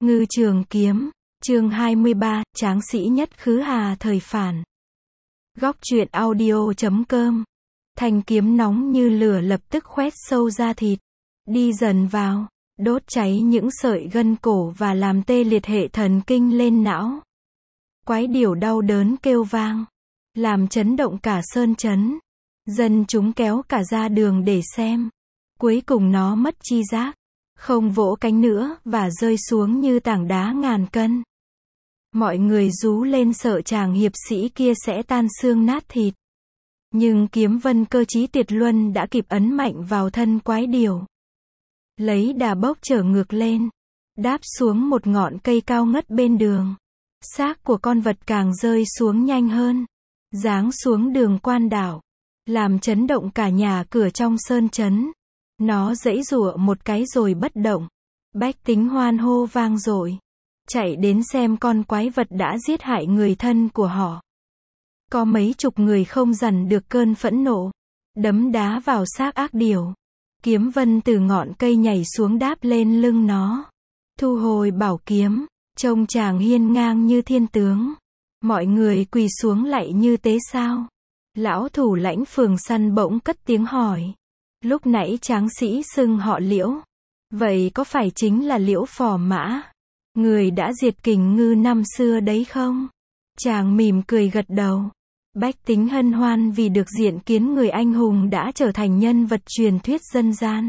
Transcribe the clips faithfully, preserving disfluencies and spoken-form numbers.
Ngư Trường Kiếm, chương hai mươi ba, tráng sĩ nhất khứ Hà thời phản. Góc truyện audio chấm com. Thanh kiếm nóng như lửa lập tức khoét sâu da thịt, đi dần vào, đốt cháy những sợi gân cổ và làm tê liệt hệ thần kinh lên não. Quái điểu đau đớn kêu vang, làm chấn động cả sơn chấn. Dân chúng kéo cả ra đường để xem. Cuối cùng nó mất chi giác, không vỗ cánh nữa và rơi xuống như tảng đá ngàn cân. Mọi người rú lên sợ chàng hiệp sĩ kia sẽ tan xương nát thịt. Nhưng Kiếm Vân cơ trí tuyệt luân đã kịp ấn mạnh vào thân quái điểu. Lấy đà bốc trở ngược lên, đáp xuống một ngọn cây cao ngất bên đường. Xác của con vật càng rơi xuống nhanh hơn, giáng xuống đường Quan Đảo, làm chấn động cả nhà cửa trong sơn chấn. Nó giãy giụa một cái rồi bất động. Bách tính hoan hô vang dội, chạy đến xem con quái vật đã giết hại người thân của họ. Có mấy chục người không dằn được cơn phẫn nộ, đấm đá vào xác ác điểu. Kiếm Vân từ ngọn cây nhảy xuống đáp lên lưng nó, thu hồi bảo kiếm, trông chàng hiên ngang như thiên tướng. Mọi người quỳ xuống lạy như tế sao. Lão thủ lãnh phường săn bỗng cất tiếng hỏi. Lúc nãy tráng sĩ xưng họ Liễu, vậy có phải chính là Liễu Phò Mã, người đã diệt Kình Ngư năm xưa đấy không? Chàng mỉm cười gật đầu. Bách tính hân hoan vì được diện kiến người anh hùng đã trở thành nhân vật truyền thuyết dân gian.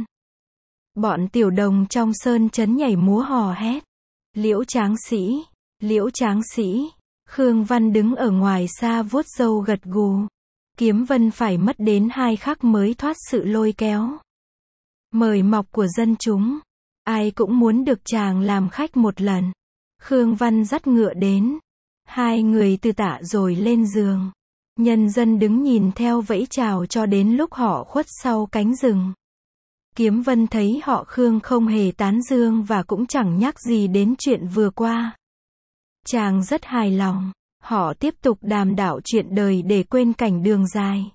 Bọn tiểu đồng trong sơn chấn nhảy múa hò hét. Liễu tráng sĩ, Liễu tráng sĩ. Khương Văn đứng ở ngoài xa vuốt râu gật gù. Kiếm Vân phải mất đến hai khắc mới thoát sự lôi kéo, mời mọc của dân chúng. Ai cũng muốn được chàng làm khách một lần. Khương Văn dắt ngựa đến. Hai người từ tạ rồi lên giường. Nhân dân đứng nhìn theo vẫy chào cho đến lúc họ khuất sau cánh rừng. Kiếm Vân thấy họ Khương không hề tán dương và cũng chẳng nhắc gì đến chuyện vừa qua. Chàng rất hài lòng. Họ tiếp tục đàm đạo chuyện đời để quên cảnh đường dài.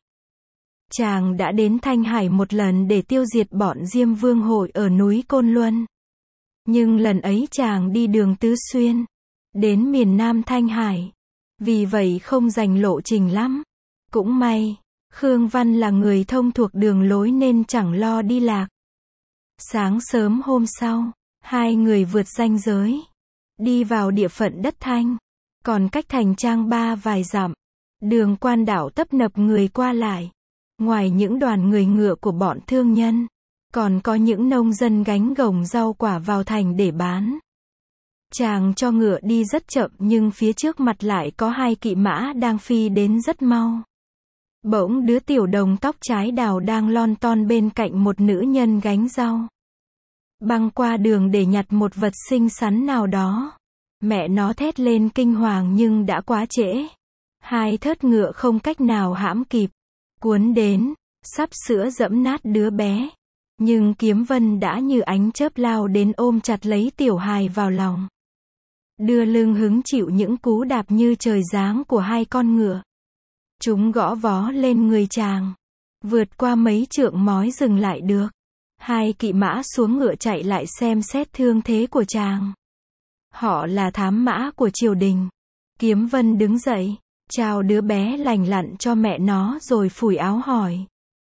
Chàng đã đến Thanh Hải một lần để tiêu diệt bọn Diêm Vương hội ở núi Côn Luân. Nhưng lần ấy chàng đi đường Tứ Xuyên, đến miền Nam Thanh Hải. Vì vậy không dành lộ trình lắm. Cũng may, Khương Văn là người thông thuộc đường lối nên chẳng lo đi lạc. Sáng sớm hôm sau, hai người vượt ranh giới, đi vào địa phận đất Thanh. Còn cách thành Trang Ba vài dặm, đường Quan Đảo tấp nập người qua lại. Ngoài những đoàn người ngựa của bọn thương nhân, còn có những nông dân gánh gồng rau quả vào thành để bán. Chàng cho ngựa đi rất chậm nhưng phía trước mặt lại có hai kỵ mã đang phi đến rất mau. Bỗng đứa tiểu đồng tóc trái đào đang lon ton bên cạnh một nữ nhân gánh rau. Băng qua đường để nhặt một vật xinh xắn nào đó. Mẹ nó thét lên kinh hoàng nhưng đã quá trễ. Hai thớt ngựa không cách nào hãm kịp, cuốn đến, sắp sửa dẫm nát đứa bé. Nhưng Kiếm Vân đã như ánh chớp lao đến ôm chặt lấy tiểu hài vào lòng. Đưa lưng hứng chịu những cú đạp như trời giáng của hai con ngựa. Chúng gõ vó lên người chàng. Vượt qua mấy trượng mói dừng lại được. Hai kỵ mã xuống ngựa chạy lại xem xét thương thế của chàng. Họ là thám mã của triều đình. Kiếm Vân đứng dậy, chào đứa bé lành lặn cho mẹ nó rồi phủi áo hỏi.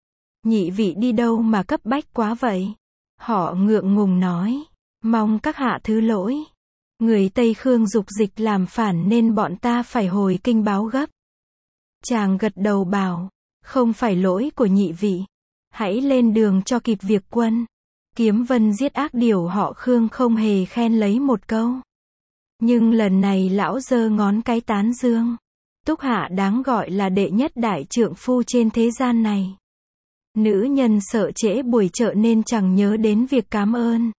Nhị vị đi đâu mà cấp bách quá vậy? Họ ngượng ngùng nói. Mong các hạ thứ lỗi. Người Tây Khương dục dịch làm phản nên bọn ta phải hồi kinh báo gấp. Chàng gật đầu bảo. Không phải lỗi của nhị vị. Hãy lên đường cho kịp việc quân. Kiếm Vân giết ác điểu họ Khương không hề khen lấy một câu. Nhưng lần này lão giơ ngón cái tán dương. Túc Hạ đáng gọi là đệ nhất đại trượng phu trên thế gian này. Nữ nhân sợ trễ buổi chợ nên chẳng nhớ đến việc cám ơn.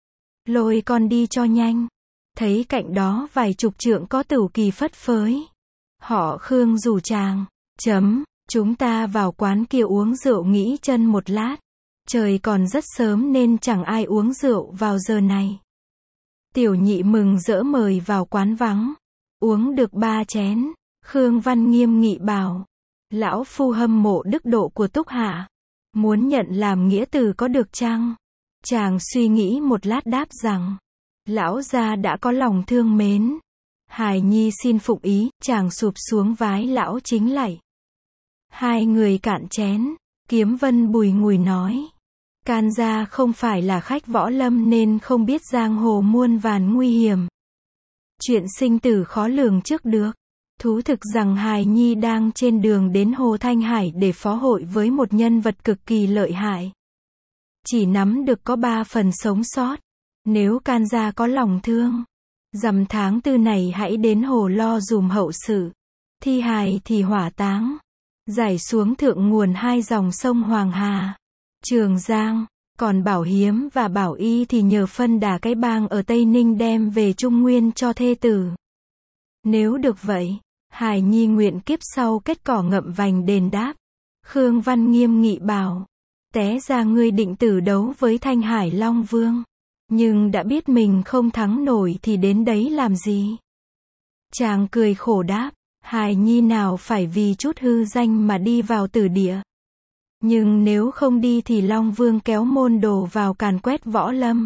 Lôi con đi cho nhanh. Thấy cạnh đó vài chục trượng có tửu kỳ phất phới. Họ Khương rủ chàng. Chấm, chúng ta vào quán kia uống rượu nghỉ chân một lát. Trời còn rất sớm nên chẳng ai uống rượu vào giờ này. Tiểu nhị mừng rỡ mời vào quán vắng. Uống được ba chén. Khương Văn nghiêm nghị bảo. Lão phu hâm mộ đức độ của Túc Hạ. Muốn nhận làm nghĩa tử có được chăng? Chàng suy nghĩ một lát đáp rằng. Lão gia đã có lòng thương mến. Hài Nhi xin phụng ý, chàng sụp xuống vái lão chính lạy. Hai người cạn chén, Kiếm Vân bùi ngùi nói. Can gia không phải là khách võ lâm nên không biết giang hồ muôn vàn nguy hiểm. Chuyện sinh tử khó lường trước được. Thú thực rằng Hài Nhi đang trên đường đến Hồ Thanh Hải để phó hội với một nhân vật cực kỳ lợi hại. Chỉ nắm được có ba phần sống sót. Nếu can gia có lòng thương, rằm tháng tư này hãy đến hồ lo dùm hậu sự. Thi hài thì hỏa táng, giải xuống thượng nguồn hai dòng sông Hoàng Hà, Trường Giang. Còn Bảo Hiếm và Bảo Y thì nhờ phân đà cái bang ở Tây Ninh đem về Trung Nguyên cho thê tử. Nếu được vậy, Hài Nhi nguyện kiếp sau kết cỏ ngậm vành đền đáp. Khương Văn nghiêm nghị bảo, té ra ngươi định tử đấu với Thanh Hải Long Vương. Nhưng đã biết mình không thắng nổi thì đến đấy làm gì? Chàng cười khổ đáp, Hài Nhi nào phải vì chút hư danh mà đi vào tử địa. Nhưng nếu không đi thì Long Vương kéo môn đồ vào càn quét võ lâm.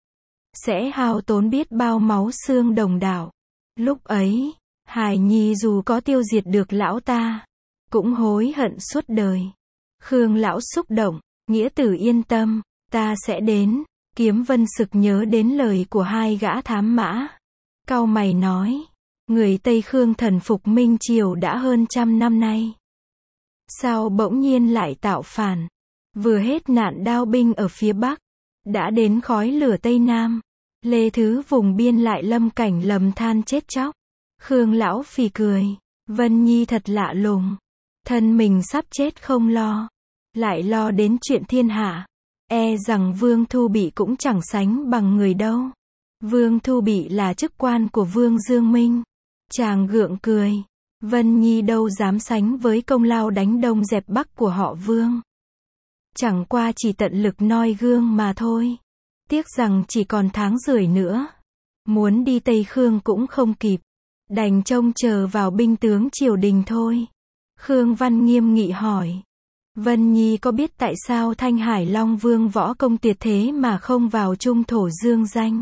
Sẽ hao tốn biết bao máu xương đồng đạo. Lúc ấy, Hài Nhi dù có tiêu diệt được lão ta, cũng hối hận suốt đời. Khương lão xúc động, nghĩa tử yên tâm, ta sẽ đến. Kiếm Vân sực nhớ đến lời của hai gã thám mã. Cau mày nói, người Tây Khương thần phục Minh Triều đã hơn trăm năm nay. Sao bỗng nhiên lại tạo phản? Vừa hết nạn đao binh ở phía Bắc, đã đến khói lửa Tây Nam. Lê Thứ vùng biên lại lâm cảnh lầm than chết chóc. Khương lão phì cười, Vân Nhi thật lạ lùng. Thân mình sắp chết không lo, lại lo đến chuyện thiên hạ. E rằng Vương Thu Bị cũng chẳng sánh bằng người đâu. Vương Thu Bị là chức quan của Vương Dương Minh. Chàng gượng cười. Vân Nhi đâu dám sánh với công lao đánh đông dẹp bắc của họ Vương. Chẳng qua chỉ tận lực noi gương mà thôi. Tiếc rằng chỉ còn tháng rưỡi nữa. Muốn đi Tây Khương cũng không kịp. Đành trông chờ vào binh tướng triều đình thôi. Khương Văn nghiêm nghị hỏi. Vân Nhi có biết tại sao Thanh Hải Long Vương võ công tuyệt thế mà không vào trung thổ dương danh?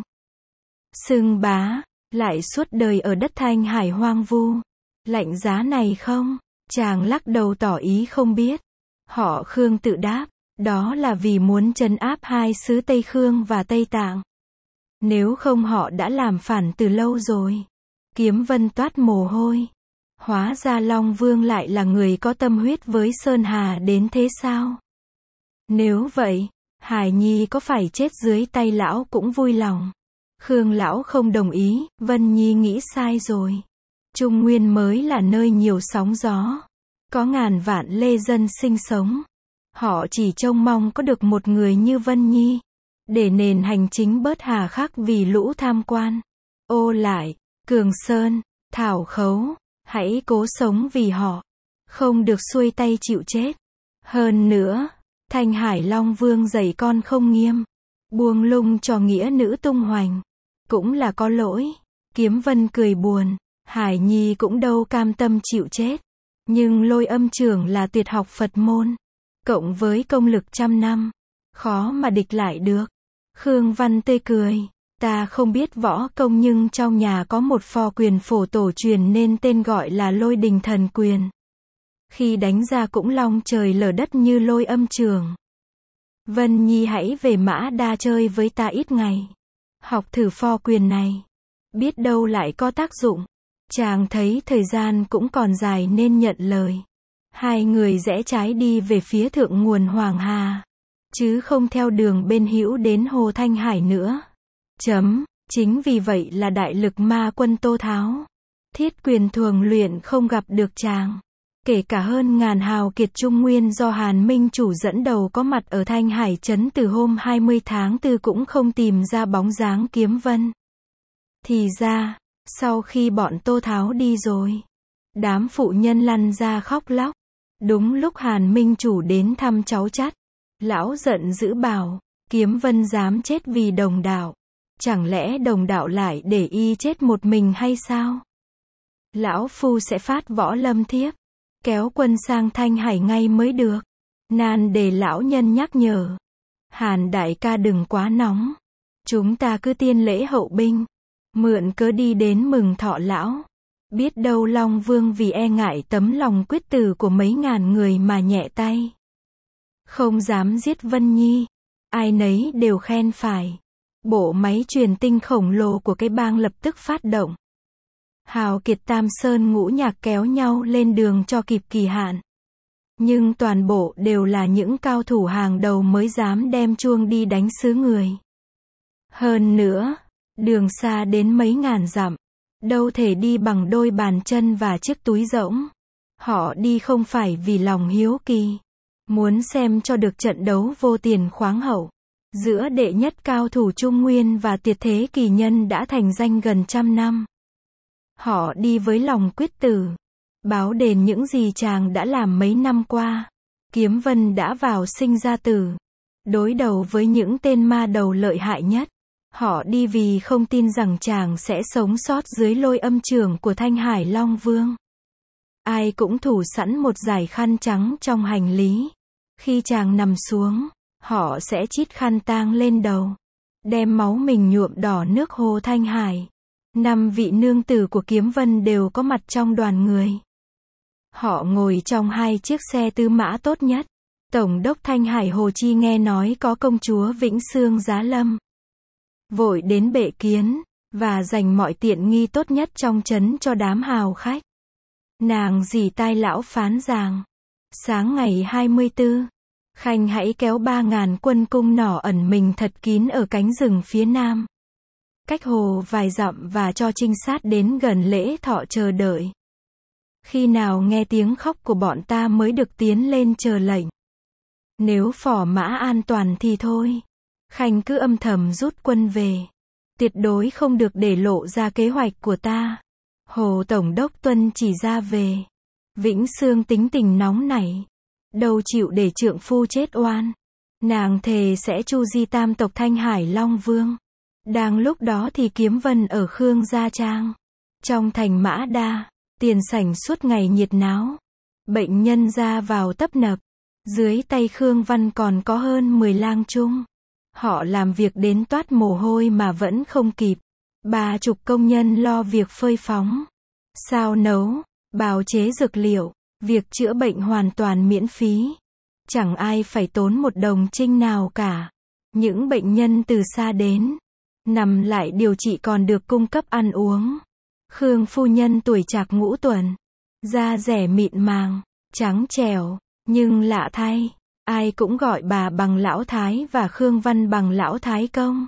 Xưng bá, lại suốt đời ở đất Thanh Hải hoang vu. Lạnh giá này không? Chàng lắc đầu tỏ ý không biết. Họ Khương tự đáp, đó là vì muốn trấn áp hai xứ Tây Khương và Tây Tạng. Nếu không họ đã làm phản từ lâu rồi. Kiếm Vân toát mồ hôi. Hóa ra Long Vương lại là người có tâm huyết với Sơn Hà đến thế sao? Nếu vậy, Hài Nhi có phải chết dưới tay lão cũng vui lòng. Khương lão không đồng ý, Vân Nhi nghĩ sai rồi. Trung Nguyên mới là nơi nhiều sóng gió. Có ngàn vạn lê dân sinh sống. Họ chỉ trông mong có được một người như Vân Nhi. Để nền hành chính bớt hà khắc vì lũ tham quan. Ô lại, Cường Sơn, Thảo Khấu. Hãy cố sống vì họ. Không được xuôi tay chịu chết. Hơn nữa, Thanh Hải Long Vương dạy con không nghiêm. Buông lung cho nghĩa nữ tung hoành. Cũng là có lỗi. Kiếm Vân cười buồn. Hải Nhi cũng đâu cam tâm chịu chết. Nhưng Lôi Âm trưởng là tuyệt học Phật môn. Cộng với công lực trăm năm. Khó mà địch lại được. Khương Văn tươi cười. Ta không biết võ công nhưng trong nhà có một pho quyền phổ tổ truyền nên tên gọi là Lôi Đình Thần Quyền. Khi đánh ra cũng long trời lở đất như Lôi Âm trường. Vân Nhi hãy về Mã Đa chơi với ta ít ngày. Học thử pho quyền này. Biết đâu lại có tác dụng. Chàng thấy thời gian cũng còn dài nên nhận lời. Hai người rẽ trái đi về phía thượng nguồn Hoàng Hà. Chứ không theo đường bên hữu đến Hồ Thanh Hải nữa. Chấm, chính vì vậy là đại lực ma quân Tô Tháo. Thiết quyền thường luyện không gặp được chàng. Kể cả hơn ngàn hào kiệt Trung Nguyên do Hàn Minh Chủ dẫn đầu có mặt ở Thanh Hải trấn từ hôm hai mươi tháng tư cũng không tìm ra bóng dáng Kiếm Vân. Thì ra, sau khi bọn Tô Tháo đi rồi, đám phụ nhân lăn ra khóc lóc. Đúng lúc Hàn Minh Chủ đến thăm cháu chắt, lão giận dữ bảo, Kiếm Vân dám chết vì đồng đạo. Chẳng lẽ đồng đạo lại để y chết một mình hay sao? Lão phu sẽ phát võ lâm thiếp, kéo quân sang Thanh Hải ngay mới được. Nan để lão nhân nhắc nhở. Hàn đại ca đừng quá nóng. Chúng ta cứ tiên lễ hậu binh, mượn cớ đi đến mừng thọ lão. Biết đâu Long Vương vì e ngại tấm lòng quyết tử của mấy ngàn người mà nhẹ tay. Không dám giết Vân Nhi. Ai nấy đều khen phải. Bộ máy truyền tinh khổng lồ của cái bang lập tức phát động. Hào kiệt Tam Sơn ngũ nhạc kéo nhau lên đường cho kịp kỳ hạn. Nhưng toàn bộ đều là những cao thủ hàng đầu mới dám đem chuông đi đánh xứ người. Hơn nữa, đường xa đến mấy ngàn dặm, đâu thể đi bằng đôi bàn chân và chiếc túi rỗng. Họ đi không phải vì lòng hiếu kỳ, muốn xem cho được trận đấu vô tiền khoáng hậu giữa đệ nhất cao thủ Trung Nguyên và tuyệt thế kỳ nhân đã thành danh gần trăm năm. Họ đi với lòng quyết tử, báo đền những gì chàng đã làm mấy năm qua. Kiếm Vân đã vào sinh ra tử, đối đầu với những tên ma đầu lợi hại nhất. Họ đi vì không tin rằng chàng sẽ sống sót dưới lôi âm chưởng của Thanh Hải Long Vương. Ai cũng thủ sẵn một dải khăn trắng trong hành lý. Khi chàng nằm xuống, họ sẽ chít khăn tang lên đầu, đem máu mình nhuộm đỏ nước hồ Thanh Hải. Năm vị nương tử của Kiếm Vân đều có mặt trong đoàn người. Họ ngồi trong hai chiếc xe tư mã tốt nhất. Tổng đốc Thanh Hải Hồ Chi nghe nói có công chúa Vĩnh Xương giá lâm, vội đến bệ kiến, và dành mọi tiện nghi tốt nhất trong trấn cho đám hào khách. Nàng dì tai lão phán rằng, sáng ngày hai mươi tư, Khanh hãy kéo ba ngàn quân cung nỏ ẩn mình thật kín ở cánh rừng phía nam, cách hồ vài dặm, và cho trinh sát đến gần lễ thọ chờ đợi. Khi nào nghe tiếng khóc của bọn ta mới được tiến lên chờ lệnh. Nếu phò mã an toàn thì thôi, Khanh cứ âm thầm rút quân về. Tuyệt đối không được để lộ ra kế hoạch của ta. Hồ Tổng đốc tuân chỉ ra về. Vĩnh Xương tính tình nóng nảy, đâu chịu để trượng phu chết oan. Nàng thề sẽ chu di tam tộc Thanh Hải Long Vương. Đang lúc đó thì Kiếm Vân ở Khương Gia Trang, trong thành Mã Đa, tiền sảnh suốt ngày nhiệt náo. Bệnh nhân ra vào tấp nập. Dưới tay Khương Văn còn có hơn mười lang trung. Họ làm việc đến toát mồ hôi mà vẫn không kịp. Ba chục công nhân lo việc phơi phóng, sao nấu, bào chế dược liệu. Việc chữa bệnh hoàn toàn miễn phí. Chẳng ai phải tốn một đồng trinh nào cả. Những bệnh nhân từ xa đến, nằm lại điều trị còn được cung cấp ăn uống. Khương phu nhân tuổi trạc ngũ tuần, da rẻ mịn màng, trắng trẻo, nhưng lạ thay, ai cũng gọi bà bằng lão thái và Khương Văn bằng lão thái công.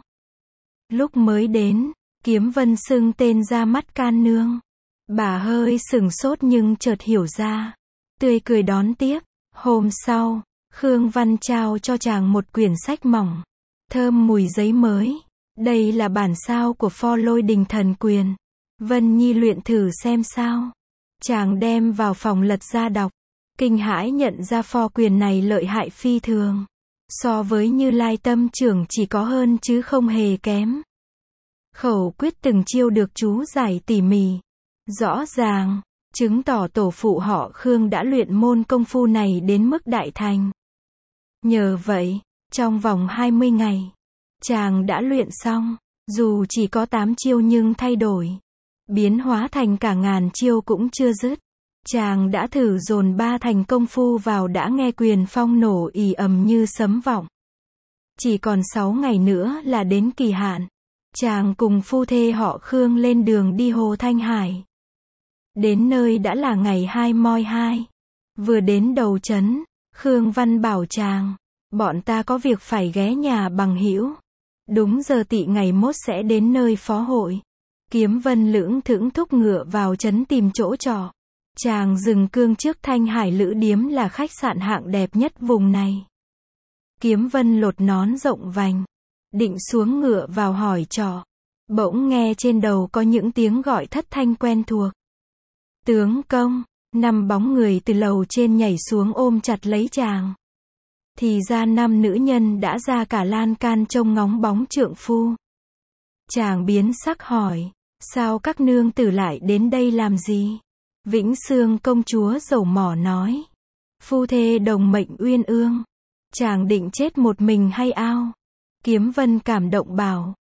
Lúc mới đến, Kiếm Vân xưng tên ra mắt can nương. Bà hơi sừng sốt nhưng chợt hiểu ra, tươi cười đón tiếp. Hôm sau, Khương Văn trao cho chàng một quyển sách mỏng, thơm mùi giấy mới. Đây là bản sao của pho Lôi Đình Thần Quyền. Vân Nhi luyện thử xem sao. Chàng đem vào phòng lật ra đọc, kinh hãi nhận ra pho quyền này lợi hại phi thường. So với Như Lai Tâm Trưởng chỉ có hơn chứ không hề kém. Khẩu quyết từng chiêu được chú giải tỉ mỉ, rõ ràng, chứng tỏ tổ phụ họ Khương đã luyện môn công phu này đến mức đại thành. Nhờ vậy, trong vòng hai mươi ngày, chàng đã luyện xong, dù chỉ có tám chiêu nhưng thay đổi, biến hóa thành cả ngàn chiêu cũng chưa dứt. Chàng đã thử dồn ba thành công phu vào đã nghe quyền phong nổ ì ầm như sấm vọng. Chỉ còn sáu ngày nữa là đến kỳ hạn. Chàng cùng phu thê họ Khương lên đường đi Hồ Thanh Hải. Đến nơi đã là ngày hai moi hai. Vừa đến đầu trấn, Khương Văn bảo chàng, bọn ta có việc phải ghé nhà bằng hữu. Đúng giờ tỵ ngày mốt sẽ đến nơi phó hội. Kiếm Vân lưỡng thững thúc ngựa vào trấn tìm chỗ trọ. Chàng dừng cương trước Thanh Hải Lữ Điếm là khách sạn hạng đẹp nhất vùng này. Kiếm Vân lột nón rộng vành, định xuống ngựa vào hỏi trọ. Bỗng nghe trên đầu có những tiếng gọi thất thanh quen thuộc. Tướng công, năm bóng người từ lầu trên nhảy xuống ôm chặt lấy chàng. Thì ra năm nữ nhân đã ra cả lan can trông ngóng bóng trượng phu. Chàng biến sắc hỏi, sao các nương tử lại đến đây làm gì? Vĩnh Xương công chúa dầu mỏ nói, phu thê đồng mệnh uyên ương, chàng định chết một mình hay ao? Kiếm Vân cảm động bảo,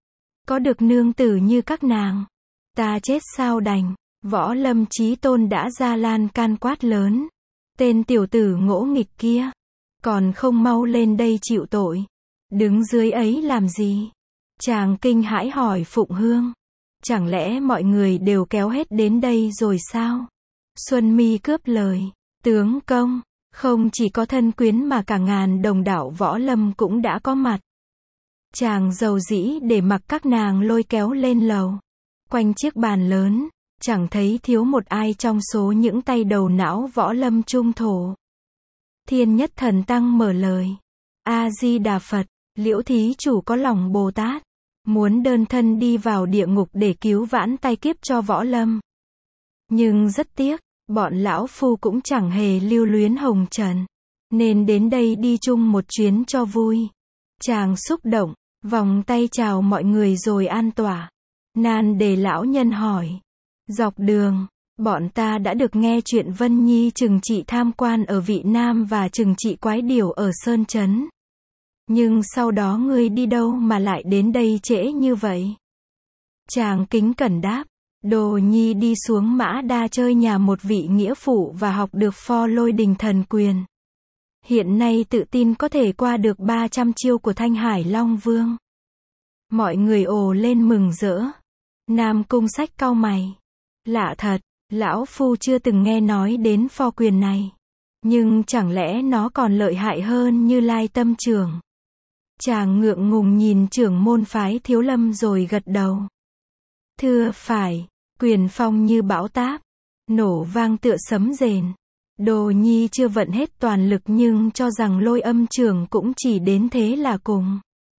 Có được nương tử như các nàng, ta chết sao đành. Võ Lâm Chí Tôn đã ra lan can quát lớn. Tên tiểu tử ngỗ nghịch kia, còn không mau lên đây chịu tội. Đứng dưới ấy làm gì? Chàng kinh hãi hỏi Phụng Hương. Chẳng lẽ mọi người đều kéo hết đến đây rồi sao? Xuân Mi cướp lời. Tướng công, không chỉ có thân quyến mà cả ngàn đồng đạo võ lâm cũng đã có mặt. Chàng giàu dĩ để mặc các nàng lôi kéo lên lầu. Quanh chiếc bàn lớn, chẳng thấy thiếu một ai trong số những tay đầu não võ lâm trung thổ. Thiên Nhất Thần Tăng mở lời. A-di-đà Phật, Liễu thí chủ có lòng Bồ Tát, muốn đơn thân đi vào địa ngục để cứu vãn tai kiếp cho võ lâm. Nhưng rất tiếc, bọn lão phu cũng chẳng hề lưu luyến hồng trần, nên đến đây đi chung một chuyến cho vui. Chàng xúc động, vòng tay chào mọi người rồi an tọa. Nan đề lão nhân hỏi. Dọc đường, bọn ta đã được nghe chuyện Vân Nhi trừng trị tham quan ở Vị Nam và trừng trị quái điểu ở Sơn Trấn. Nhưng sau đó ngươi đi đâu mà lại đến đây trễ như vậy? Chàng kính cẩn đáp. Đồ Nhi đi xuống Mã Đa chơi nhà một vị nghĩa phụ và học được pho lôi đình thần quyền. Hiện nay tự tin có thể qua được ba trăm chiêu của Thanh Hải Long Vương. Mọi người ồ lên mừng rỡ. Nam Cung Sách cau mày. Lạ thật, lão phu chưa từng nghe nói đến pho quyền này. Nhưng chẳng lẽ nó còn lợi hại hơn Như Lai Tâm Trưởng? Chàng ngượng ngùng nhìn trưởng môn phái Thiếu Lâm rồi gật đầu. Thưa phải, quyền phong như bão táp, nổ vang tựa sấm rền. Đồ Nhi chưa vận hết toàn lực nhưng cho rằng Lôi Âm Trưởng cũng chỉ đến thế là cùng.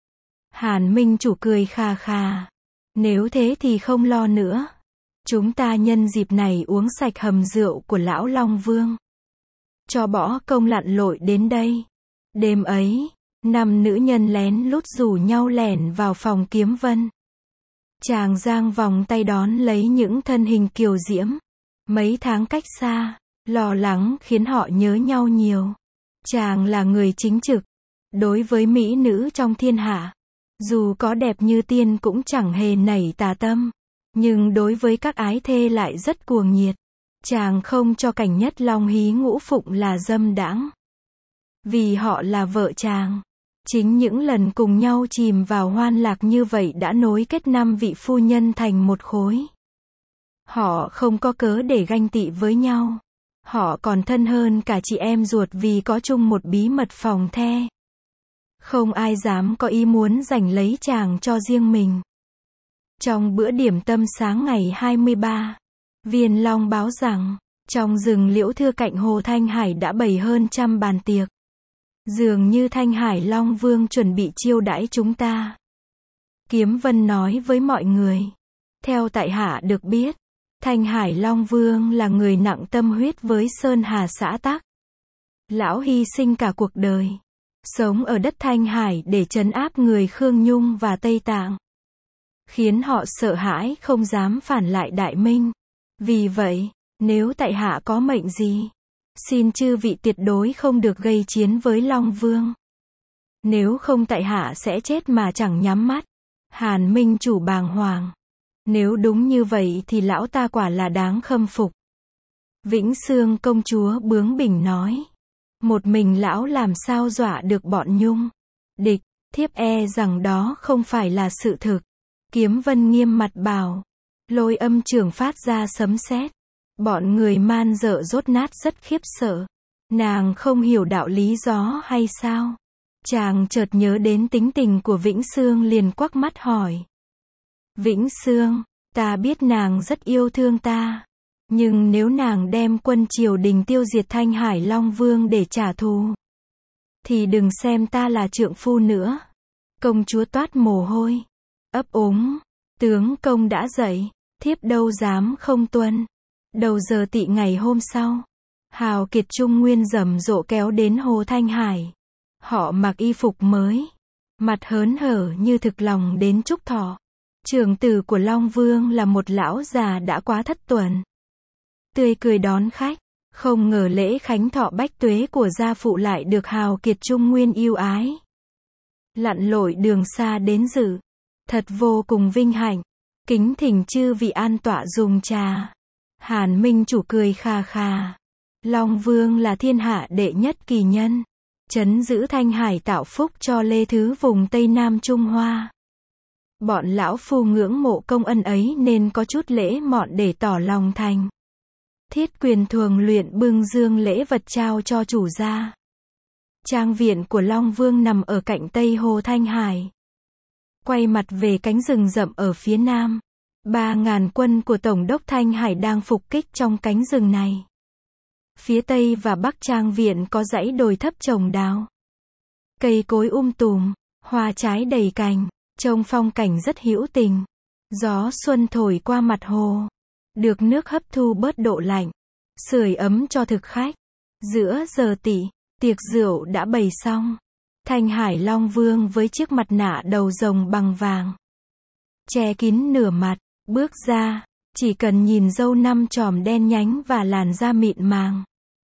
Hàn Minh Chủ cười khà khà. Nếu thế thì không lo nữa. Chúng ta nhân dịp này uống sạch hầm rượu của lão Long Vương. Cho bỏ công lặn lội đến đây. Đêm ấy, năm nữ nhân lén lút rủ nhau lẻn vào phòng Kiếm Vân. Chàng giang vòng tay đón lấy những thân hình kiều diễm. Mấy tháng cách xa, lo lắng khiến họ nhớ nhau nhiều. Chàng là người chính trực. Đối với mỹ nữ trong thiên hạ, dù có đẹp như tiên cũng chẳng hề nảy tà tâm. Nhưng đối với các ái thê lại rất cuồng nhiệt. Chàng không cho cảnh Nhất Long hí ngũ phụng là dâm đãng. Vì họ là vợ chàng. Chính những lần cùng nhau chìm vào hoan lạc như vậy đã nối kết năm vị phu nhân thành một khối. Họ không có cớ để ganh tị với nhau. Họ còn thân hơn cả chị em ruột vì có chung một bí mật phòng the. Không ai dám có ý muốn giành lấy chàng cho riêng mình. Trong bữa điểm tâm sáng ngày hai mươi ba, Viên Long báo rằng, trong rừng liễu thưa cạnh hồ Thanh Hải đã bày hơn trăm bàn tiệc. Dường như Thanh Hải Long Vương chuẩn bị chiêu đãi chúng ta. Kiếm Vân nói với mọi người. Theo tại hạ được biết, Thanh Hải Long Vương là người nặng tâm huyết với Sơn Hà xã Tắc. Lão hy sinh cả cuộc đời, sống ở đất Thanh Hải để trấn áp người Khương Nhung và Tây Tạng, khiến họ sợ hãi không dám phản lại Đại Minh. Vì vậy, nếu tại hạ có mệnh gì, xin chư vị tuyệt đối không được gây chiến với Long Vương. Nếu không tại hạ sẽ chết mà chẳng nhắm mắt. Hàn Minh Chủ bàng hoàng. Nếu đúng như vậy thì lão ta quả là đáng khâm phục. Vĩnh Xương công chúa bướng bỉnh nói. Một mình lão làm sao dọa được bọn Nhung địch, thiếp e rằng đó không phải là sự thực. Kiếm Vân nghiêm mặt bảo. Lôi Âm Trưởng phát ra sấm sét. Bọn người man dợ rốt nát rất khiếp sợ. Nàng không hiểu đạo lý gió hay sao? Chàng chợt nhớ đến tính tình của Vĩnh Xương liền quắc mắt hỏi. Vĩnh Xương, ta biết nàng rất yêu thương ta. Nhưng nếu nàng đem quân triều đình tiêu diệt Thanh Hải Long Vương để trả thù, thì đừng xem ta là trượng phu nữa. Công chúa toát mồ hôi. Ấp úng. Tướng công đã dậy, thiếp đâu dám không tuân. Đầu giờ tỵ ngày hôm sau, hào kiệt Trung Nguyên rầm rộ kéo đến hồ Thanh Hải. Họ mặc y phục mới, mặt hớn hở như thực lòng đến chúc thọ. Trưởng tử của Long Vương là một lão già đã quá thất tuần. Tươi cười đón khách, không ngờ lễ khánh thọ bách tuế của gia phụ lại được hào kiệt Trung Nguyên yêu ái. Lặn lội đường xa đến dự. Thật vô cùng vinh hạnh. Kính thỉnh chư vị an tọa dùng trà. Hàn Minh Chủ cười khà khà. Long Vương là thiên hạ đệ nhất kỳ nhân. Trấn giữ Thanh Hải tạo phúc cho Lê Thứ vùng Tây Nam Trung Hoa. Bọn lão phu ngưỡng mộ công ân ấy nên có chút lễ mọn để tỏ lòng thành. Thiết quyền thường luyện bưng dương lễ vật trao cho chủ gia. Trang viện của Long Vương nằm ở cạnh Tây Hồ Thanh Hải. Quay mặt về cánh rừng rậm ở phía nam. Ba ngàn quân của Tổng đốc Thanh Hải đang phục kích trong cánh rừng này. Phía Tây và Bắc trang viện có dãy đồi thấp trồng đào. Cây cối um tùm, hoa trái đầy cành, trông phong cảnh rất hữu tình. Gió xuân thổi qua mặt hồ. Được nước hấp thu bớt độ lạnh. Sưởi ấm cho thực khách. Giữa giờ tỵ, tiệc rượu đã bày xong. Thanh Hải Long Vương với chiếc mặt nạ đầu rồng bằng vàng. Che kín nửa mặt, bước ra, chỉ cần nhìn râu năm chòm đen nhánh và làn da mịn màng.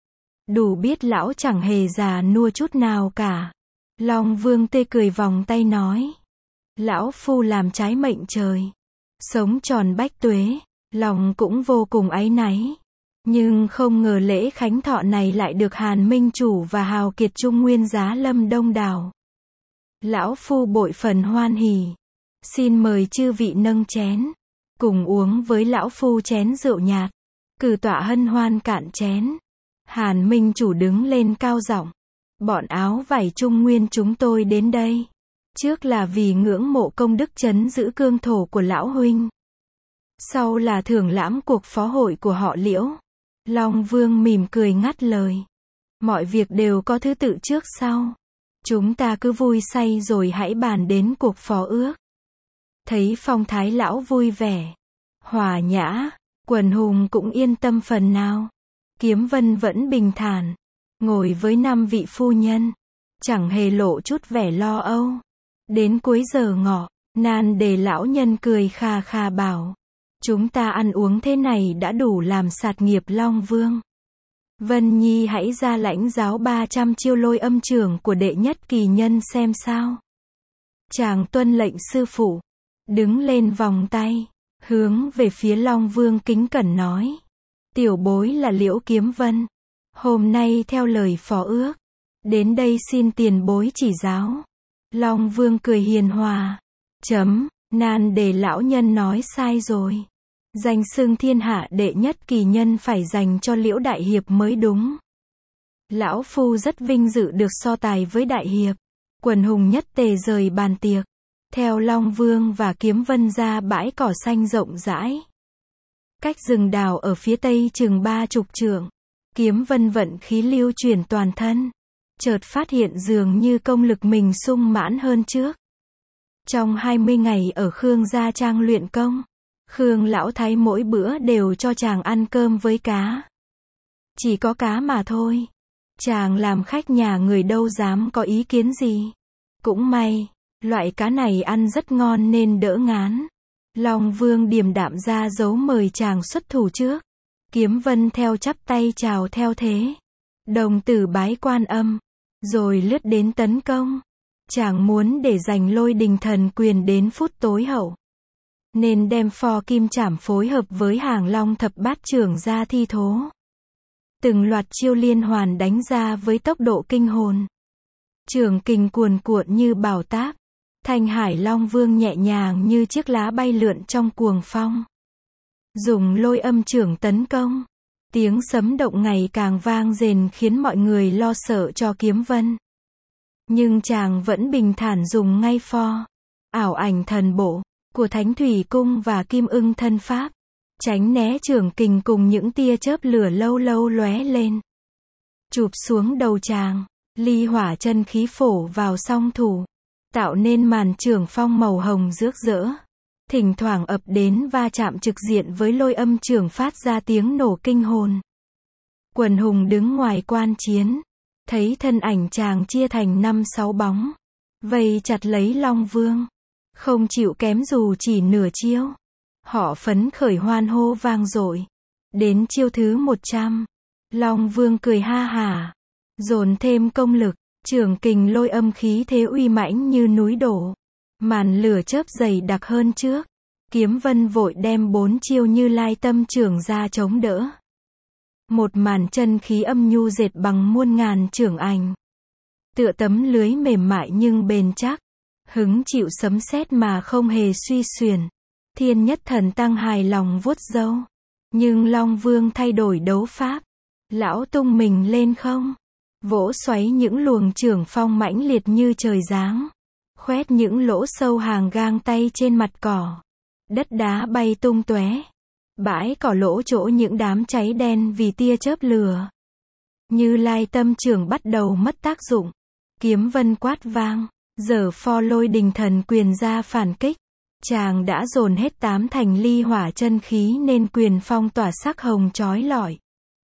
Đủ biết lão chẳng hề già nua chút nào cả. Long Vương tê cười vòng tay nói. Lão phu làm trái mệnh trời. Sống tròn bách tuế, lòng cũng vô cùng áy náy. Nhưng không ngờ lễ khánh thọ này lại được Hàn Minh Chủ và hào kiệt Trung Nguyên Giá Lâm đông đảo. Lão phu bội phần hoan hỉ. Xin mời chư vị nâng chén. Cùng uống với lão phu chén rượu nhạt. Cử tọa hân hoan cạn chén. Hàn Minh Chủ đứng lên cao giọng. Bọn áo vải Trung Nguyên chúng tôi đến đây. Trước là vì ngưỡng mộ công đức trấn giữ cương thổ của lão huynh. Sau là thưởng lãm cuộc phó hội của họ Liễu. Long Vương mỉm cười ngắt lời. Mọi việc đều có thứ tự trước sau. Chúng ta cứ vui say rồi hãy bàn đến cuộc phó ước. Thấy phong thái lão vui vẻ, hòa nhã, quần hùng cũng yên tâm phần nào. Kiếm Vân vẫn bình thản, ngồi với năm vị phu nhân, chẳng hề lộ chút vẻ lo âu. Đến cuối giờ ngọ, Nan Đề lão nhân cười khà khà bảo. Chúng ta ăn uống thế này đã đủ làm sạt nghiệp Long Vương. Vân Nhi hãy ra lãnh giáo ba trăm chiêu lôi âm trưởng của đệ nhất kỳ nhân xem sao. Chàng tuân lệnh sư phụ, đứng lên vòng tay, hướng về phía Long Vương kính cẩn nói. Tiểu bối là Liễu Kiếm Vân. Hôm nay theo lời phó ước, đến đây xin tiền bối chỉ giáo. Long Vương cười hiền hòa. Chấm, Nan Đề lão nhân nói sai rồi. Danh xưng thiên hạ đệ nhất kỳ nhân phải dành cho Liễu Đại Hiệp mới đúng. Lão phu rất vinh dự được so tài với Đại Hiệp. Quần hùng nhất tề rời bàn tiệc. Theo Long Vương và Kiếm Vân ra bãi cỏ xanh rộng rãi. Cách rừng đào ở phía tây chừng ba chục trượng. Kiếm Vân vận khí lưu chuyển toàn thân. Chợt phát hiện dường như công lực mình sung mãn hơn trước. Trong hai mươi ngày ở Khương Gia Trang luyện công, Khương lão thái mỗi bữa đều cho chàng ăn cơm với cá. Chỉ có cá mà thôi. Chàng làm khách nhà người đâu dám có ý kiến gì. Cũng may, loại cá này ăn rất ngon nên đỡ ngán. Long Vương điềm đạm ra dấu mời chàng xuất thủ trước. Kiếm Vân theo chắp tay chào theo thế. Đồng tử bái Quan Âm, rồi lướt đến tấn công. Chàng muốn để giành Lôi Đình Thần Quyền đến phút tối hậu, nên đem pho kim chảm phối hợp với Hàng Long thập bát trưởng ra thi thố. Từng loạt chiêu liên hoàn đánh ra với tốc độ kinh hồn. Trường kình cuồn cuộn như bảo táp. Thanh Hải Long Vương nhẹ nhàng như chiếc lá bay lượn trong cuồng phong. Dùng lôi âm trưởng tấn công. Tiếng sấm động ngày càng vang rền khiến mọi người lo sợ cho Kiếm Vân. Nhưng chàng vẫn bình thản dùng ngay pho ảo ảnh thần bộ của Thánh Thủy Cung và Kim Ưng thân pháp, tránh né trưởng kình cùng những tia chớp lửa lâu lâu lóe lên. Chụp xuống đầu chàng, ly hỏa chân khí phổ vào song thủ, tạo nên màn trưởng phong màu hồng rước rỡ. Thỉnh thoảng ập đến va chạm trực diện với lôi âm trưởng phát ra tiếng nổ kinh hồn. Quần hùng đứng ngoài quan chiến, thấy thân ảnh chàng chia thành năm sáu bóng, vây chặt lấy Long Vương, không chịu kém dù chỉ nửa chiêu. Họ phấn khởi hoan hô vang dội. Đến chiêu thứ một trăm, Long Vương cười ha hả, dồn thêm công lực, trưởng kình lôi âm khí thế uy mãnh như núi đổ. Màn lửa chớp dày đặc hơn trước. Kiếm Vân vội đem bốn chiêu Như Lai Tâm Chưởng ra chống đỡ. Một màn chân khí âm nhu dệt bằng muôn ngàn chưởng ảnh. Tựa tấm lưới mềm mại nhưng bền chắc. Hứng chịu sấm sét mà không hề suy xuyển. Thiên Nhất Thần Tăng hài lòng vuốt râu. Nhưng Long Vương thay đổi đấu pháp. Lão tung mình lên không. Vỗ xoáy những luồng chưởng phong mãnh liệt như trời giáng. Khoét những lỗ sâu hàng gang tay trên mặt cỏ. Đất đá bay tung tóe. Bãi cỏ lỗ chỗ những đám cháy đen vì tia chớp lửa. Như Lai Tâm Chưởng bắt đầu mất tác dụng. Kiếm Vân quát vang. Giở pho Lôi Đình Thần quyền ra phản kích. Chàng đã dồn hết tám thành ly hỏa chân khí nên quyền phong tỏa sắc hồng chói lọi.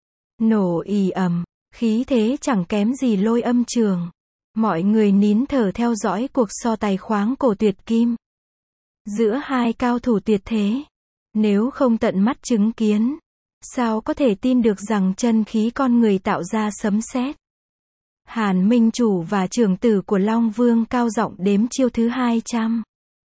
Nổ ì ầm, khí thế chẳng kém gì Lôi Âm Trường. Mọi người nín thở theo dõi cuộc so tài khoáng cổ tuyệt kim. Giữa hai cao thủ tuyệt thế. Nếu không tận mắt chứng kiến, sao có thể tin được rằng chân khí con người tạo ra sấm sét. Hàn Minh Chủ và trưởng tử của Long Vương cao giọng đếm chiêu thứ hai trăm.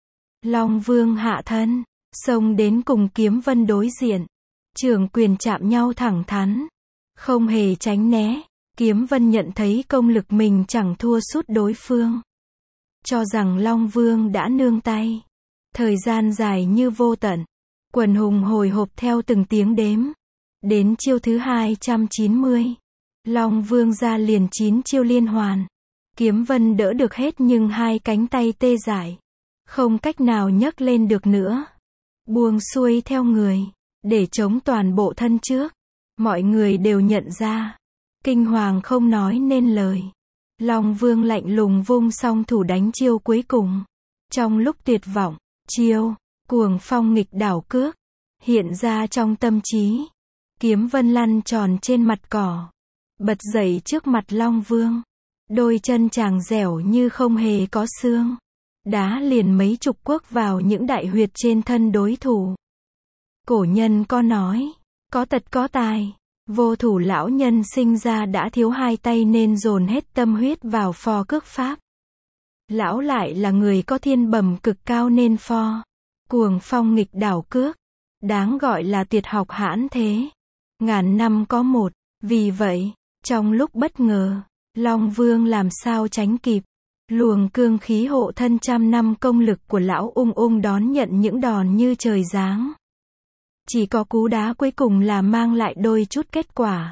Long Vương hạ thân, xông đến cùng Kiếm Vân đối diện. Trường quyền chạm nhau thẳng thắn, không hề tránh né. Kiếm Vân nhận thấy công lực mình chẳng thua sút đối phương. Cho rằng Long Vương đã nương tay. Thời gian dài như vô tận. Quần hùng hồi hộp theo từng tiếng đếm. Đến chiêu thứ hai trăm chín mươi. Long Vương ra liền chín chiêu liên hoàn. Kiếm Vân đỡ được hết nhưng hai cánh tay tê dại. Không cách nào nhấc lên được nữa. Buông xuôi theo người. Để chống toàn bộ thân trước. Mọi người đều nhận ra. Kinh hoàng không nói nên lời. Long Vương lạnh lùng vung song thủ đánh chiêu cuối cùng. Trong lúc tuyệt vọng, chiêu Cuồng Phong Nghịch Đảo Cước hiện ra trong tâm trí. Kiếm Vân lăn tròn trên mặt cỏ, bật dậy trước mặt Long Vương. Đôi chân chàng dẻo như không hề có xương, đá liền mấy chục cuốc vào những đại huyệt trên thân đối thủ. Cổ nhân có nói, có tật có tài. Vô thủ lão nhân sinh ra đã thiếu hai tay nên dồn hết tâm huyết vào phò cước pháp. Lão lại là người có thiên bẩm cực cao nên phò Cuồng Phong Nghịch Đảo Cước đáng gọi là tuyệt học hãn thế. Ngàn năm có một. Vì vậy, trong lúc bất ngờ, Long Vương làm sao tránh kịp. Luồng cương khí hộ thân trăm năm công lực của lão ung ung đón nhận những đòn như trời giáng. Chỉ có cú đá cuối cùng là mang lại đôi chút kết quả.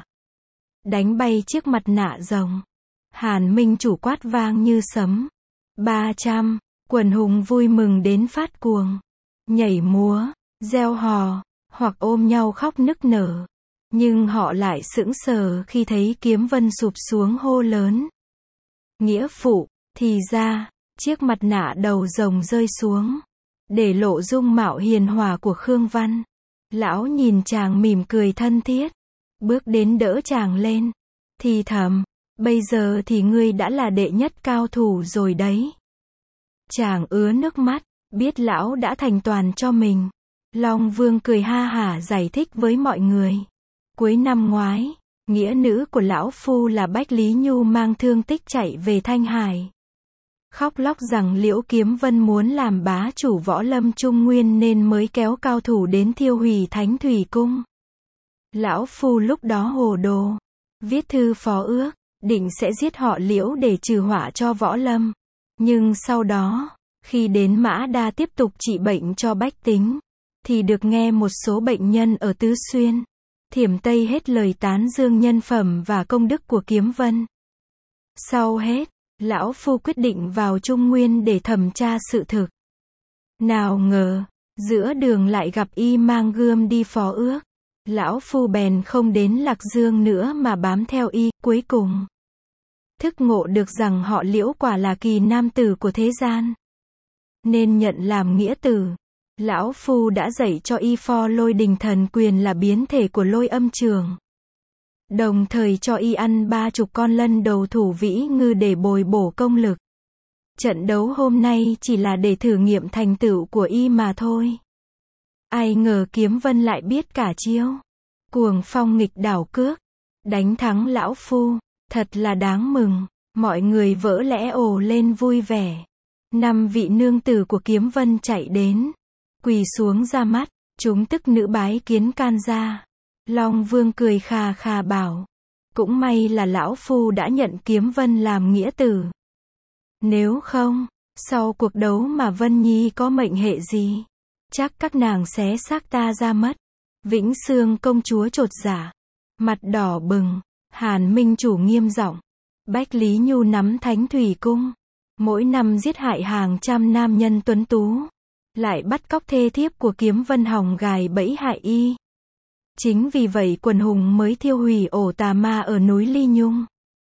Đánh bay chiếc mặt nạ rồng. Hàn Minh Chủ quát vang như sấm. ba trăm. Quần hùng vui mừng đến phát cuồng. Nhảy múa, reo hò, hoặc ôm nhau khóc nức nở. Nhưng họ lại sững sờ khi thấy Kiếm Vân sụp xuống hô lớn. Nghĩa phụ, thì ra, chiếc mặt nạ đầu rồng rơi xuống. Để lộ dung mạo hiền hòa của Khương Văn. Lão nhìn chàng mỉm cười thân thiết. Bước đến đỡ chàng lên. Thì thầm, bây giờ thì ngươi đã là đệ nhất cao thủ rồi đấy. Chàng ứa nước mắt, biết lão đã thành toàn cho mình. Long Vương cười ha hả giải thích với mọi người. Cuối năm ngoái, nghĩa nữ của lão phu là Bách Lý Nhu mang thương tích chạy về Thanh Hải. Khóc lóc rằng Liễu Kiếm Vân muốn làm bá chủ võ lâm Trung Nguyên nên mới kéo cao thủ đến thiêu hủy Thánh Thủy Cung. Lão phu lúc đó hồ đồ, viết thư phó ước, định sẽ giết họ Liễu để trừ họa cho võ lâm. Nhưng sau đó, khi đến Mã Đa tiếp tục trị bệnh cho bách tính, thì được nghe một số bệnh nhân ở Tứ Xuyên, Thiểm Tây hết lời tán dương nhân phẩm và công đức của Kiếm Vân. Sau hết, lão phu quyết định vào Trung Nguyên để thẩm tra sự thực. Nào ngờ, giữa đường lại gặp y mang gươm đi phó ước. Lão phu bèn không đến Lạc Dương nữa mà bám theo y, cuối cùng thức ngộ được rằng họ Liễu quả là kỳ nam tử của thế gian, nên nhận làm nghĩa tử. Lão phu đã dạy cho y phò Lôi Đình Thần quyền là biến thể của Lôi Âm Trường. Đồng thời cho y ăn ba chục con lân đầu thủ vĩ ngư để bồi bổ công lực. Trận đấu hôm nay chỉ là để thử nghiệm thành tựu của y mà thôi. Ai ngờ Kiếm Vân lại biết cả chiêu Cuồng Phong Nghịch Đảo Cước, đánh thắng lão phu, thật là đáng mừng. Mọi người vỡ lẽ ồ lên vui vẻ. Năm vị nương tử của Kiếm Vân chạy đến, quỳ xuống ra mắt, chúng tức nữ bái kiến can gia. Long Vương cười khà khà bảo, cũng may là lão phu đã nhận Kiếm Vân làm nghĩa tử. Nếu không, sau cuộc đấu mà Vân Nhi có mệnh hệ gì, chắc các nàng xé xác ta ra mất. Vĩnh Xương công chúa chột dạ, mặt đỏ bừng. Hàn Minh Chủ nghiêm giọng, Bách Lý Nhu nắm Thánh Thủy Cung, mỗi năm giết hại hàng trăm nam nhân tuấn tú, lại bắt cóc thê thiếp của Kiếm Vân hòng gài bẫy hại y. Chính vì vậy quần hùng mới thiêu hủy ổ tà ma ở núi Ly Nhung.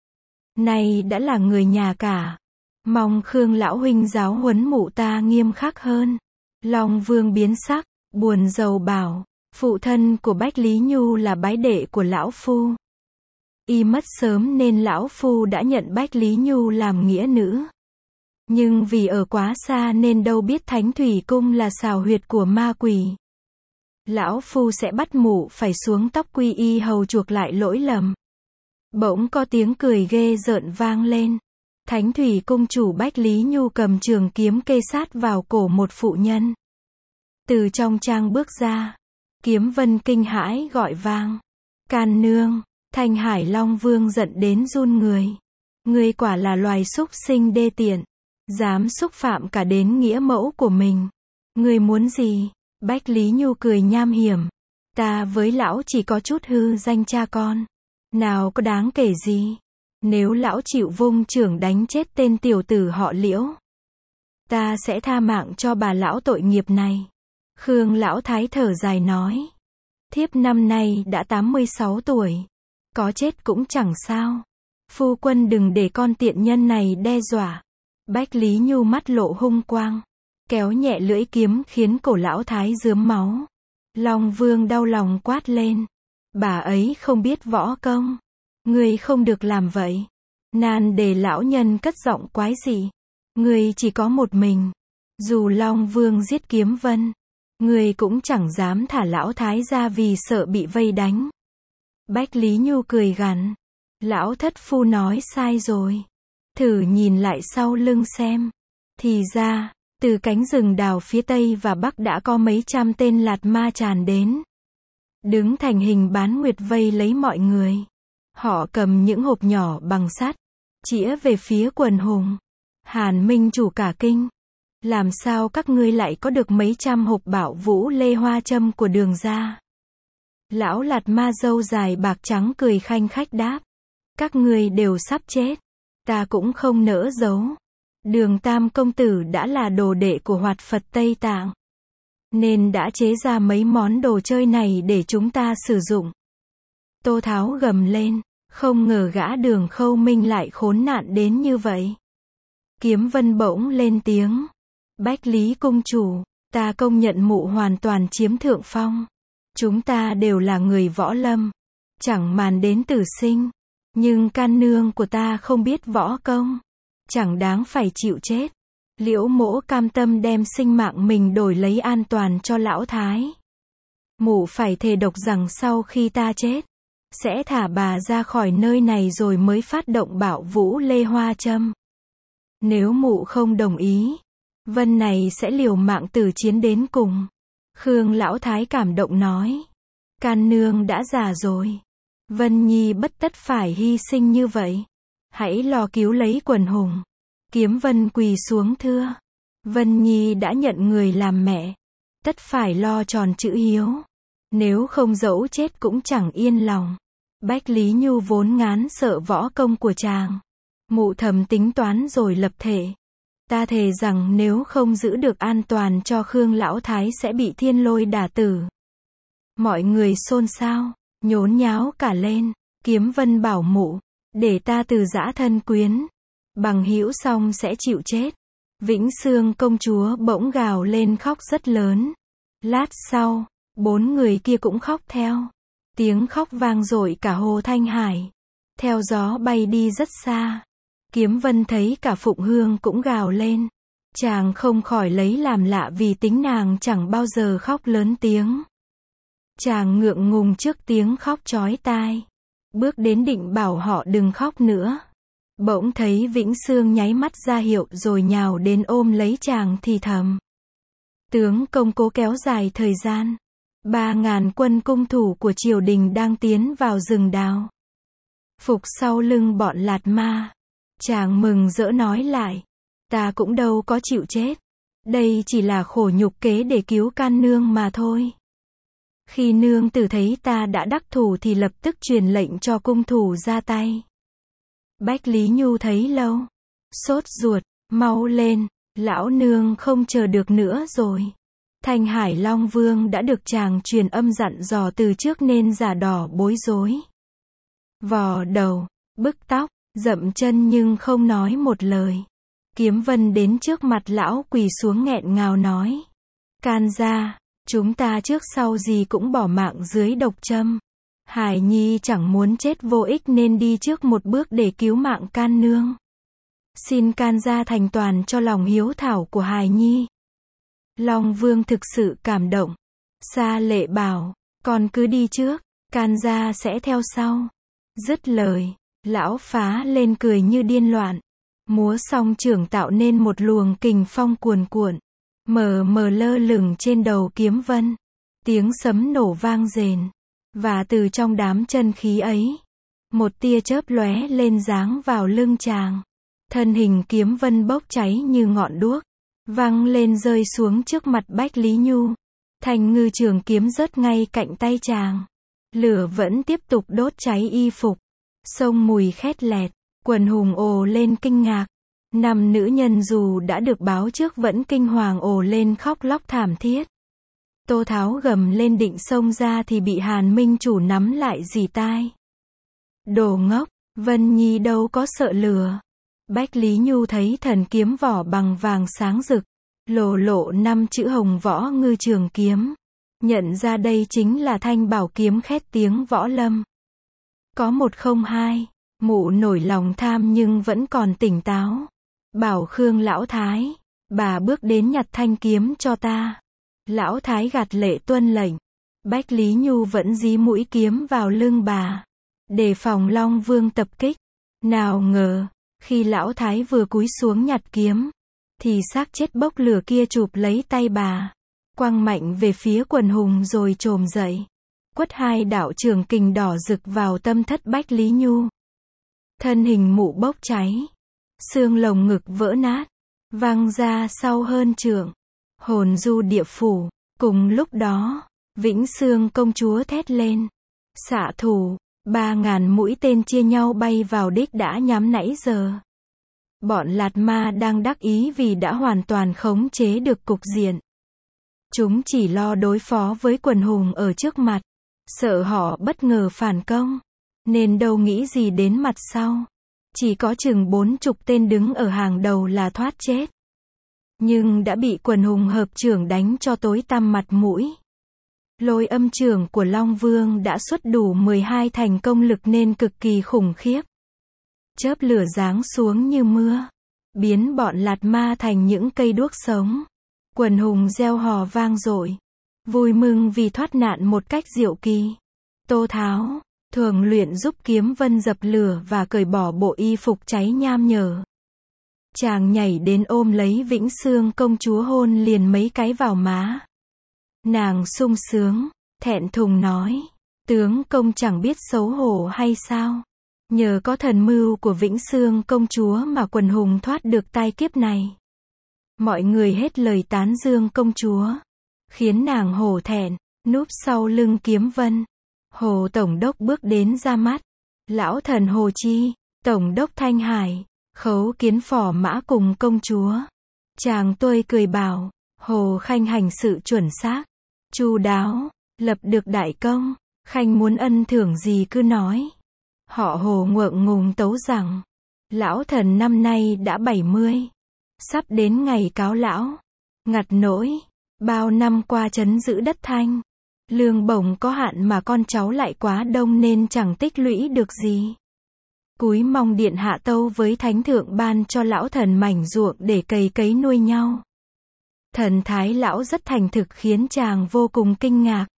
Nay đã là người nhà cả, mong Khương lão huynh giáo huấn mụ ta nghiêm khắc hơn. Long Vương biến sắc, buồn rầu bảo, phụ thân của Bách Lý Nhu là bái đệ của lão phu. Y mất sớm nên lão phu đã nhận Bách Lý Nhu làm nghĩa nữ. Nhưng vì ở quá xa nên đâu biết Thánh Thủy Cung là xào huyệt của ma quỷ. Lão phu sẽ bắt mụ phải xuống tóc quy y hầu chuộc lại lỗi lầm. Bỗng có tiếng cười ghê rợn vang lên. Thánh Thủy Cung chủ Bách Lý Nhu cầm trường kiếm kê sát vào cổ một phụ nhân. Từ trong trang bước ra, Kiếm Vân kinh hãi gọi vang, can nương. Thanh Hải Long Vương giận đến run người. Ngươi quả là loài súc sinh đê tiện, dám xúc phạm cả đến nghĩa mẫu của mình. Ngươi muốn gì? Bách Lý Nhu cười nham hiểm. Ta với lão chỉ có chút hư danh cha con. Nào có đáng kể gì? Nếu lão chịu vung chưởng đánh chết tên tiểu tử họ Liễu, ta sẽ tha mạng cho bà lão tội nghiệp này. Khương lão thái thở dài nói. Thiếp năm nay đã tám mươi sáu tuổi. Có chết cũng chẳng sao. Phu quân đừng để con tiện nhân này đe dọa. Bách Lý Nhu mắt lộ hung quang, kéo nhẹ lưỡi kiếm khiến cổ lão thái rướm máu. Long Vương đau lòng quát lên. Bà ấy không biết võ công. Ngươi không được làm vậy. Nan để lão nhân cất giọng quái dị. Ngươi chỉ có một mình. Dù Long Vương giết Kiếm Vân, ngươi cũng chẳng dám thả lão thái ra vì sợ bị vây đánh. Bách Lý Nhu cười gằn. Lão thất phu nói sai rồi. Thử nhìn lại sau lưng xem. Thì ra, từ cánh rừng đào phía tây và bắc đã có mấy trăm tên lạt ma tràn đến. Đứng thành hình bán nguyệt vây lấy mọi người. Họ cầm những hộp nhỏ bằng sắt, chĩa về phía quần hùng. Hàn Minh Chủ cả kinh. Làm sao các ngươi lại có được mấy trăm hộp bảo vũ lê hoa châm của Đường gia? Lão lạt ma râu dài bạc trắng cười khanh khách đáp. Các ngươi đều sắp chết. Ta cũng không nỡ giấu. Đường Tam công tử đã là đồ đệ của Hoạt Phật Tây Tạng, nên đã chế ra mấy món đồ chơi này để chúng ta sử dụng. Tô Tháo gầm lên. Không ngờ gã Đường Khâu Minh lại khốn nạn đến như vậy. Kiếm Vân bỗng lên tiếng. Bách Lý cung chủ, ta công nhận mụ hoàn toàn chiếm thượng phong. Chúng ta đều là người võ lâm, chẳng màng đến tử sinh. Nhưng can nương của ta không biết võ công, chẳng đáng phải chịu chết. Liễu mỗ cam tâm đem sinh mạng mình đổi lấy an toàn cho lão thái. Mụ phải thề độc rằng sau khi ta chết, sẽ thả bà ra khỏi nơi này rồi mới phát động bảo vũ lê hoa châm. Nếu mụ không đồng ý, Vân này sẽ liều mạng tử chiến đến cùng. Khương lão thái cảm động nói. Can nương đã già rồi. Vân Nhi bất tất phải hy sinh như vậy. Hãy lo cứu lấy quần hùng. Kiếm Vân quỳ xuống thưa. Vân Nhi đã nhận người làm mẹ, tất phải lo tròn chữ hiếu. Nếu không dẫu chết cũng chẳng yên lòng. Bách Lý Nhu vốn ngán sợ võ công của chàng. Mụ thầm tính toán rồi lập thể. Ta thề rằng nếu không giữ được an toàn cho Khương lão thái sẽ bị thiên lôi đả tử. Mọi người xôn xao, nhốn nháo cả lên. Kiếm Vân bảo mụ, để ta từ giã thân quyến. Bằng hữu xong sẽ chịu chết. Vĩnh Xương công chúa bỗng gào lên khóc rất lớn. Lát sau, bốn người kia cũng khóc theo. Tiếng khóc vang dội cả hồ Thanh Hải. Theo gió bay đi rất xa. Kiếm Vân thấy cả Phụng Hương cũng gào lên. Chàng không khỏi lấy làm lạ vì tính nàng chẳng bao giờ khóc lớn tiếng. Chàng ngượng ngùng trước tiếng khóc chói tai. Bước đến định bảo họ đừng khóc nữa. Bỗng thấy Vĩnh Xương nháy mắt ra hiệu rồi nhào đến ôm lấy chàng thì thầm. Tướng công cố kéo dài thời gian. Ba ngàn quân cung thủ của triều đình đang tiến vào rừng đào. Phục sau lưng bọn Lạt Ma. Chàng mừng rỡ nói lại. Ta cũng đâu có chịu chết. Đây chỉ là khổ nhục kế để cứu can nương mà thôi. Khi nương tử thấy ta đã đắc thủ thì lập tức truyền lệnh cho cung thủ ra tay. Bách Lý Nhu thấy lâu. Sốt ruột, mau lên, lão nương không chờ được nữa rồi. Thanh Hải Long Vương đã được chàng truyền âm dặn dò từ trước nên giả đỏ bối rối. Vò đầu, bức tóc, dậm chân nhưng không nói một lời. Kiếm Vân đến trước mặt lão quỳ xuống nghẹn ngào nói. Can gia, chúng ta trước sau gì cũng bỏ mạng dưới độc châm. Hải Nhi chẳng muốn chết vô ích nên đi trước một bước để cứu mạng can nương. Xin can gia thành toàn cho lòng hiếu thảo của Hải Nhi. Long Vương thực sự cảm động. Sa Lệ bảo, con cứ đi trước, can gia sẽ theo sau. Dứt lời, lão phá lên cười như điên loạn. Múa song trưởng tạo nên một luồng kình phong cuồn cuộn, mờ mờ lơ lửng trên đầu Kiếm Vân. Tiếng sấm nổ vang rền. Và từ trong đám chân khí ấy, một tia chớp lóe lên giáng vào lưng chàng. Thân hình Kiếm Vân bốc cháy như ngọn đuốc, văng lên rơi xuống trước mặt Bách Lý Nhu. Thanh ngư trường kiếm rớt ngay cạnh tay chàng. Lửa vẫn tiếp tục đốt cháy y phục. Sông mùi khét lẹt, quần hùng ồ lên kinh ngạc. Năm nữ nhân dù đã được báo trước vẫn kinh hoàng ồ lên khóc lóc thảm thiết. Tô Tháo gầm lên định xông ra thì bị Hàn Minh Chủ nắm lại dì tai. Đồ ngốc, Vân Nhi đâu có sợ lửa. Bách Lý Nhu thấy thần kiếm vỏ bằng vàng sáng rực, lộ lộ năm chữ Hồng Võ Ngư Trường Kiếm. Nhận ra đây chính là thanh bảo kiếm khét tiếng võ lâm. Có một không hai, mụ nổi lòng tham nhưng vẫn còn tỉnh táo. Bảo Khương lão thái, bà bước đến nhặt thanh kiếm cho ta. Lão thái gạt lệ tuân lệnh. Bách Lý Nhu vẫn dí mũi kiếm vào lưng bà, đề phòng Long Vương tập kích. Nào ngờ, khi lão thái vừa cúi xuống nhặt kiếm, thì xác chết bốc lửa kia chụp lấy tay bà, quăng mạnh về phía quần hùng rồi trồm dậy, quất hai đạo trường kình đỏ rực vào tâm thất Bách Lý Nhu. Thân hình mụ bốc cháy, xương lồng ngực vỡ nát, văng ra sau hơn trượng, hồn du địa phủ. Cùng lúc đó, Vĩnh Xương công chúa thét lên, xạ thủ. Ba ngàn mũi tên chia nhau bay vào đích đã nhắm nãy giờ. Bọn Lạt Ma đang đắc ý vì đã hoàn toàn khống chế được cục diện. Chúng chỉ lo đối phó với quần hùng ở trước mặt, sợ họ bất ngờ phản công, nên đâu nghĩ gì đến mặt sau. Chỉ có chừng bốn chục tên đứng ở hàng đầu là thoát chết. Nhưng đã bị quần hùng hợp chưởng đánh cho tối tăm mặt mũi. Lôi âm chưởng của Long Vương đã xuất đủ mười hai thành công lực nên cực kỳ khủng khiếp. Chớp lửa giáng xuống như mưa, biến bọn Lạt Ma thành những cây đuốc sống. Quần hùng reo hò vang dội, vui mừng vì thoát nạn một cách diệu kỳ. Tô Tháo, thường luyện giúp Kiếm Vân dập lửa và cởi bỏ bộ y phục cháy nham nhở. Chàng nhảy đến ôm lấy Vĩnh Xương công chúa hôn liền mấy cái vào má. Nàng sung sướng, thẹn thùng nói, tướng công chẳng biết xấu hổ hay sao? Nhờ có thần mưu của Vĩnh Xương công chúa mà quần hùng thoát được tai kiếp này. Mọi người hết lời tán dương công chúa, khiến nàng hổ thẹn, núp sau lưng Kiếm Vân. Hồ Tổng đốc bước đến ra mắt. Lão thần Hồ Chi, Tổng đốc Thanh Hải, Khấu Kiến phò mã cùng công chúa. Chàng tôi cười bảo, Hồ Khanh hành sự chuẩn xác, chu đáo, lập được đại công, Khanh muốn ân thưởng gì cứ nói. Họ Hồ ngượng ngùng tấu rằng, lão thần năm nay đã bảy mươi, sắp đến ngày cáo lão, ngặt nỗi, bao năm qua trấn giữ đất Thanh, lương bổng có hạn mà con cháu lại quá đông nên chẳng tích lũy được gì. Cúi mong điện hạ tâu với thánh thượng ban cho lão thần mảnh ruộng để cày cấy nuôi nhau. Thần thái lão rất thành thực khiến chàng vô cùng kinh ngạc.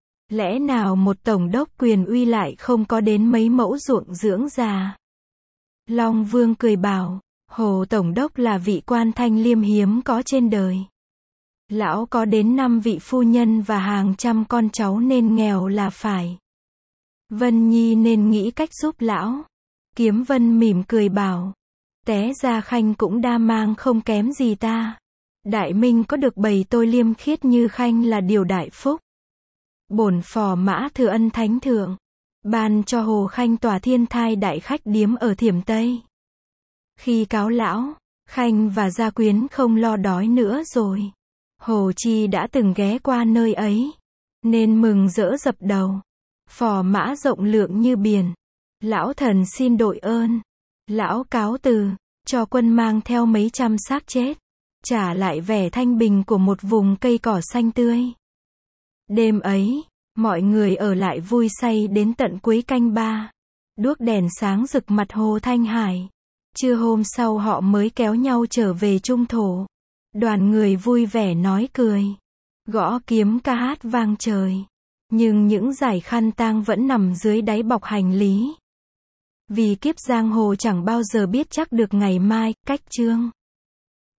Lẽ nào một tổng đốc quyền uy lại không có đến mấy mẫu ruộng dưỡng già? Long Vương cười bảo, Hồ Tổng đốc là vị quan thanh liêm hiếm có trên đời. Lão có đến năm vị phu nhân và hàng trăm con cháu nên nghèo là phải. Vân Nhi nên nghĩ cách giúp lão. Kiếm Vân mỉm cười bảo, té ra Khanh cũng đa mang không kém gì ta. Đại Minh có được bầy tôi liêm khiết như Khanh là điều đại phúc. Bổn phò mã thừa ân thánh thượng, ban cho Hồ Khanh tòa thiên thai đại khách điếm ở Thiểm Tây. Khi cáo lão, Khanh và gia quyến không lo đói nữa rồi. Hồ Chi đã từng ghé qua nơi ấy, nên mừng rỡ dập đầu. Phò mã rộng lượng như biển. Lão thần xin đội ơn. Lão cáo từ, cho quân mang theo mấy trăm xác chết, trả lại vẻ thanh bình của một vùng cây cỏ xanh tươi. Đêm ấy, mọi người ở lại vui say đến tận cuối canh ba. Đuốc đèn sáng rực mặt hồ Thanh Hải. Trưa hôm sau họ mới kéo nhau trở về Trung Thổ. Đoàn người vui vẻ nói cười, gõ kiếm ca hát vang trời. Nhưng những dải khăn tang vẫn nằm dưới đáy bọc hành lý. Vì kiếp giang hồ chẳng bao giờ biết chắc được ngày mai. Cách chương